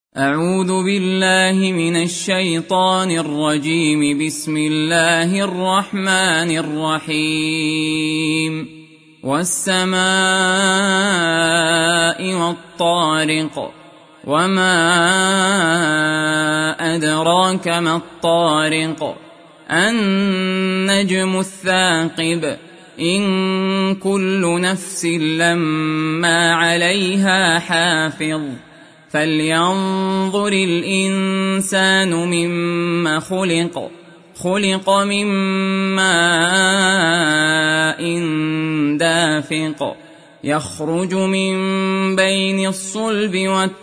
أعوذ بالله من الشيطان الرجيم. بسم الله الرحمن الرحيم. والسماء والطارق، وما أدراك ما الطارق، النجم الثاقب، إن كل نفس لما عليها حافظ، فلينظر الإنسان مما خلق، خلق من ماء دافق، يخرج من بين الصلب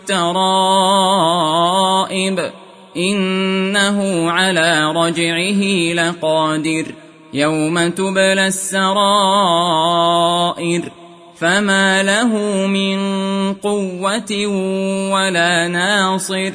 والترائب، إنه على رجعه لقادر، يوم تبلى السرائر، فما له من قوة ولا ناصر،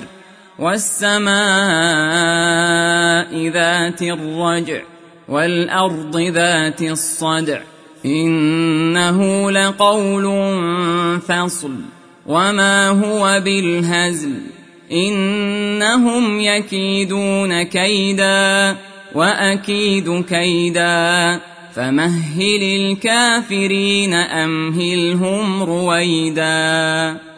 والسماء ذات الرجع، والأرض ذات الصدع، إنه لقول فصل، وما هو بالهزل، إنهم يكيدون كيدا وأكيد كيدا، فمهل الكافرين أمهلهم رويدا.